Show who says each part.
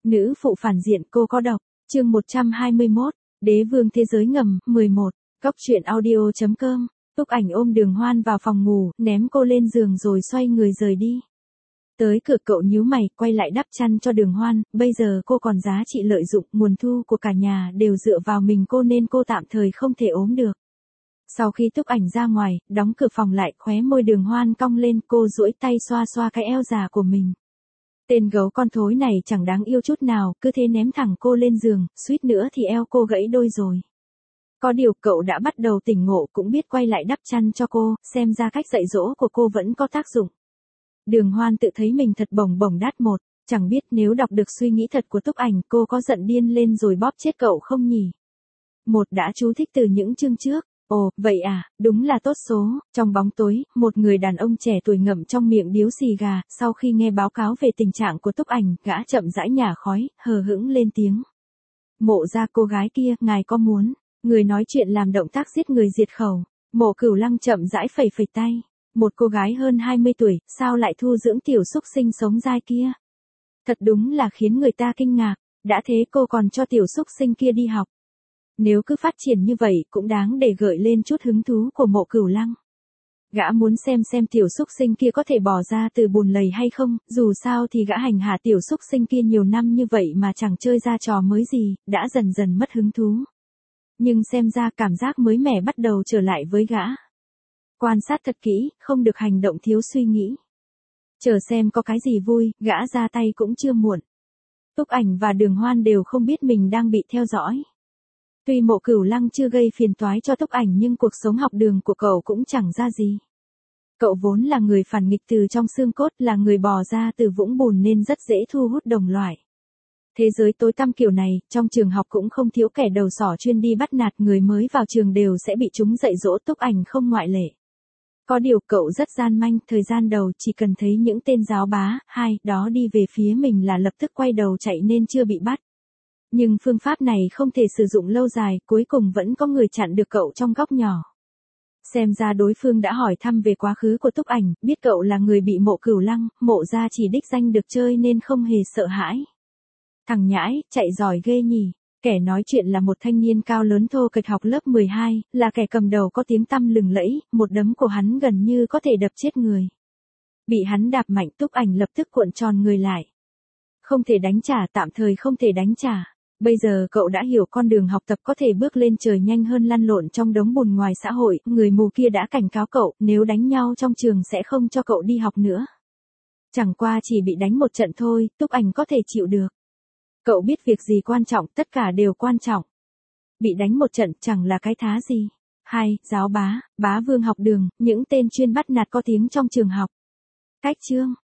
Speaker 1: Nữ phụ phản diện cô có độc. Chương 121, Đế vương thế giới ngầm, 11. Cóc truyện audio.com. Túc Ảnh ôm Đường Hoan vào phòng ngủ, ném cô lên giường rồi xoay người rời đi. Tới cửa cậu nhíu mày, quay lại đắp chăn cho Đường Hoan, bây giờ cô còn giá trị lợi dụng, nguồn thu của cả nhà đều dựa vào mình cô nên cô tạm thời không thể ốm được. Sau khi Túc Ảnh ra ngoài, đóng cửa phòng lại, khóe môi Đường Hoan cong lên, cô duỗi tay xoa xoa cái eo già của mình. Tên gấu con thối này chẳng đáng yêu chút nào, cứ thế ném thẳng cô lên giường, suýt nữa thì eo cô gãy đôi rồi. Có điều cậu đã bắt đầu tỉnh ngộ, cũng biết quay lại đắp chăn cho cô, xem ra cách dạy dỗ của cô vẫn có tác dụng. Đường Hoan tự thấy mình thật bổng bổng đát một, chẳng biết nếu đọc được suy nghĩ thật của Túc Ảnh cô có giận điên lên rồi bóp chết cậu không nhỉ? Một đã chú thích từ những chương trước. Ồ, vậy à, đúng là tốt số. Trong bóng tối, một người đàn ông trẻ tuổi ngậm trong miệng điếu xì gà, sau khi nghe báo cáo về tình trạng của Túc Ảnh, gã chậm rãi nhả khói, hờ hững lên tiếng. Mộ ra cô gái kia, ngài có muốn? Người nói chuyện làm động tác giết người diệt khẩu. Mộ Cửu Lăng chậm rãi phẩy phẩy tay. Một cô gái hơn 20 tuổi, sao lại thu dưỡng tiểu xúc sinh sống dai kia? Thật đúng là khiến người ta kinh ngạc, đã thế cô còn cho tiểu xúc sinh kia đi học. Nếu cứ phát triển như vậy cũng đáng để gợi lên chút hứng thú của Mộ Cửu Lăng. Gã muốn xem tiểu xúc sinh kia có thể bỏ ra từ bùn lầy hay không, dù sao thì gã hành hạ tiểu xúc sinh kia nhiều năm như vậy mà chẳng chơi ra trò mới gì, đã dần dần mất hứng thú. Nhưng xem ra cảm giác mới mẻ bắt đầu trở lại với gã. Quan sát thật kỹ, không được hành động thiếu suy nghĩ. Chờ xem có cái gì vui, gã ra tay cũng chưa muộn. Túc Ảnh và Đường Hoan đều không biết mình đang bị theo dõi. Tuy Mộ Cửu Lăng chưa gây phiền toái cho Túc Ảnh nhưng cuộc sống học đường của cậu cũng chẳng ra gì. Cậu vốn là người phản nghịch từ trong xương cốt, là người bò ra từ vũng bùn nên rất dễ thu hút đồng loại. Thế giới tối tăm kiểu này, trong trường học cũng không thiếu kẻ đầu sỏ chuyên đi bắt nạt người mới vào trường đều sẽ bị chúng dạy dỗ, Túc Ảnh không ngoại lệ. Có điều cậu rất gian manh, thời gian đầu chỉ cần thấy những tên giáo bá, đó đi về phía mình là lập tức quay đầu chạy nên chưa bị bắt. Nhưng phương pháp này không thể sử dụng lâu dài, cuối cùng vẫn có người chặn được cậu trong góc nhỏ. Xem ra đối phương đã hỏi thăm về quá khứ của Túc Ảnh, biết cậu là người bị Mộ Cửu Lăng, Mộ gia chỉ đích danh được chơi nên không hề sợ hãi. Thằng nhãi, chạy giỏi ghê nhỉ. Kẻ nói chuyện là một thanh niên cao lớn thô kệch học lớp 12, là kẻ cầm đầu có tiếng tăm lừng lẫy, một đấm của hắn gần như có thể đập chết người. Bị hắn đạp mạnh, Túc Ảnh lập tức cuộn tròn người lại. Không thể đánh trả, tạm thời không thể đánh trả. Bây giờ cậu đã hiểu con đường học tập có thể bước lên trời nhanh hơn lăn lộn trong đống bùn ngoài xã hội, người mù kia đã cảnh cáo cậu, nếu đánh nhau trong trường sẽ không cho cậu đi học nữa. Chẳng qua chỉ bị đánh một trận thôi, Túc Ảnh có thể chịu được. Cậu biết việc gì quan trọng, tất cả đều quan trọng. Bị đánh một trận chẳng là cái thá gì. Giáo bá, bá vương học đường, những tên chuyên bắt nạt có tiếng trong trường học. Cách chương.